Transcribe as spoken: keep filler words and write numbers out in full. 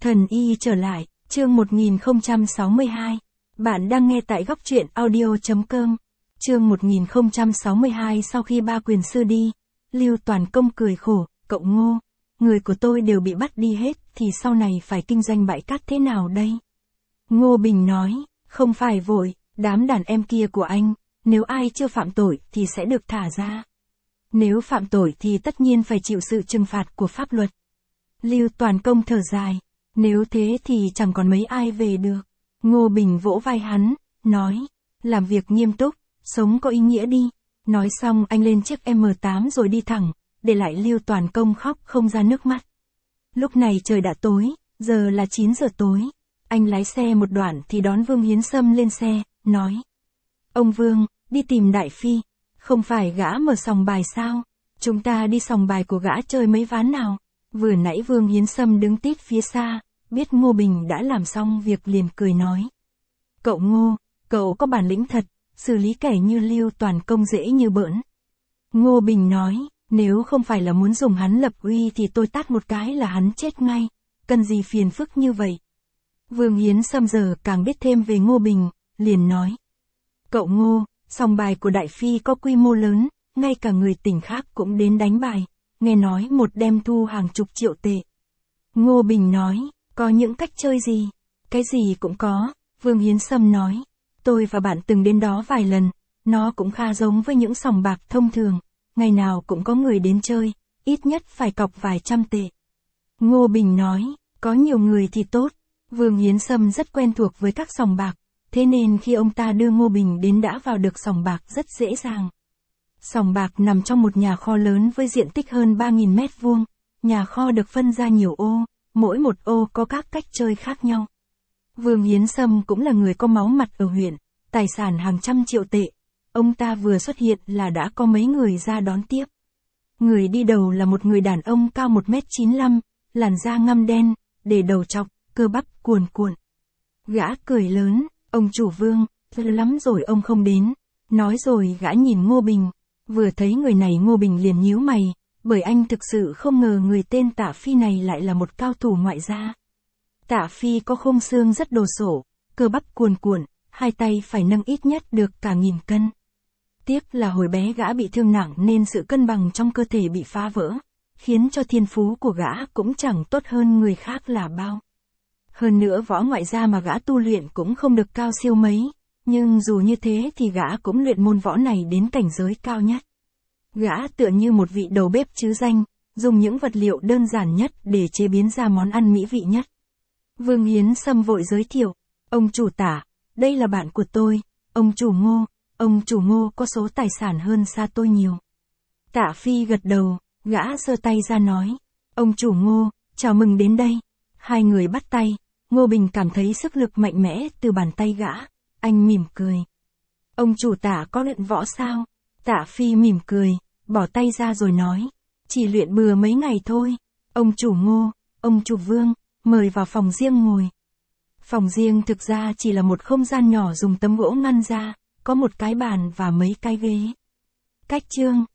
Thần y trở lại, chương một nghìn không trăm sáu mươi hai. Bạn đang nghe tại góc truyện audio chấm com. Chương một nghìn không trăm sáu mươi hai. Sau khi ba quyền sư đi, Lưu Toàn Công cười khổ, cậu Ngô, người của tôi đều bị bắt đi hết, thì sau này phải kinh doanh bãi cát thế nào đây? Ngô Bình nói, không phải vội, đám đàn em kia của anh, nếu ai chưa phạm tội thì sẽ được thả ra. Nếu phạm tội thì tất nhiên phải chịu sự trừng phạt của pháp luật. Lưu Toàn Công thở dài, nếu thế thì chẳng còn mấy ai về được. Ngô Bình vỗ vai hắn, nói, làm việc nghiêm túc, sống có ý nghĩa đi. Nói xong anh lên chiếc M tám rồi đi thẳng, để lại Lưu Toàn Công khóc không ra nước mắt. Lúc này trời đã tối, giờ là chín giờ tối. Anh lái xe một đoạn thì đón Vương Hiến Sâm lên xe, nói. Ông Vương, đi tìm Đại Phi, không phải gã mở sòng bài sao? Chúng ta đi sòng bài của gã chơi mấy ván nào? Vừa nãy Vương Hiến Sâm đứng tít phía xa, biết Ngô Bình đã làm xong việc liền cười nói. Cậu Ngô, cậu có bản lĩnh thật, xử lý kẻ như Lưu Toàn Công dễ như bỡn. Ngô Bình nói, nếu không phải là muốn dùng hắn lập uy thì tôi tát một cái là hắn chết ngay, cần gì phiền phức như vậy. Vương Hiến Sâm giờ càng biết thêm về Ngô Bình, liền nói. Cậu Ngô, sòng bài của Đại Phi có quy mô lớn, ngay cả người tỉnh khác cũng đến đánh bài, nghe nói một đêm thu hàng chục triệu tệ. Ngô Bình nói, có những cách chơi gì? Cái gì cũng có, Vương Hiến Sâm nói. Tôi và bạn từng đến đó vài lần, nó cũng khá giống với những sòng bạc thông thường, ngày nào cũng có người đến chơi, ít nhất phải cọc vài trăm tệ. Ngô Bình nói, có nhiều người thì tốt, Vương Hiến Sâm rất quen thuộc với các sòng bạc, thế nên khi ông ta đưa Ngô Bình đến đã vào được sòng bạc rất dễ dàng. Sòng bạc nằm trong một nhà kho lớn với diện tích hơn ba nghìn mét vuông, nhà kho được phân ra nhiều ô, mỗi một ô có các cách chơi khác nhau. Vương Hiến Sâm cũng là người có máu mặt ở huyện, tài sản hàng trăm triệu tệ. Ông ta vừa xuất hiện là đã có mấy người ra đón tiếp. Người đi đầu là một người đàn ông cao một mét chín mươi lăm, làn da ngăm đen, để đầu trọc, cơ bắp cuồn cuộn. Gã cười lớn, ông chủ Vương, lâu lắm rồi ông không đến. Nói rồi gã nhìn Ngô Bình, vừa thấy người này Ngô Bình liền nhíu mày, bởi anh thực sự không ngờ người tên Tạ Phi này lại là một cao thủ ngoại gia. Tạ Phi có khung xương rất đồ sộ, cơ bắp cuồn cuộn, hai tay phải nâng ít nhất được cả nghìn cân. Tiếc là hồi bé gã bị thương nặng nên sự cân bằng trong cơ thể bị phá vỡ, khiến cho thiên phú của gã cũng chẳng tốt hơn người khác là bao. Hơn nữa võ ngoại gia mà gã tu luyện cũng không được cao siêu mấy, nhưng dù như thế thì gã cũng luyện môn võ này đến cảnh giới cao nhất. Gã tựa như một vị đầu bếp chứ danh, dùng những vật liệu đơn giản nhất để chế biến ra món ăn mỹ vị nhất. Vương Hiến Sâm vội giới thiệu, ông chủ Tả, đây là bạn của tôi, ông chủ Ngô, ông chủ Ngô có số tài sản hơn xa tôi nhiều. Tạ Phi gật đầu, gã giơ tay ra nói, ông chủ Ngô, chào mừng đến đây. Hai người bắt tay, Ngô Bình cảm thấy sức lực mạnh mẽ từ bàn tay gã, anh mỉm cười. Ông chủ Tả có luyện võ sao? Tạ Phi mỉm cười, bỏ tay ra rồi nói, chỉ luyện bừa mấy ngày thôi. Ông chủ Ngô, ông chủ Vương, mời vào phòng riêng ngồi. Phòng riêng thực ra chỉ là một không gian nhỏ dùng tấm gỗ ngăn ra, có một cái bàn và mấy cái ghế. Cách chương,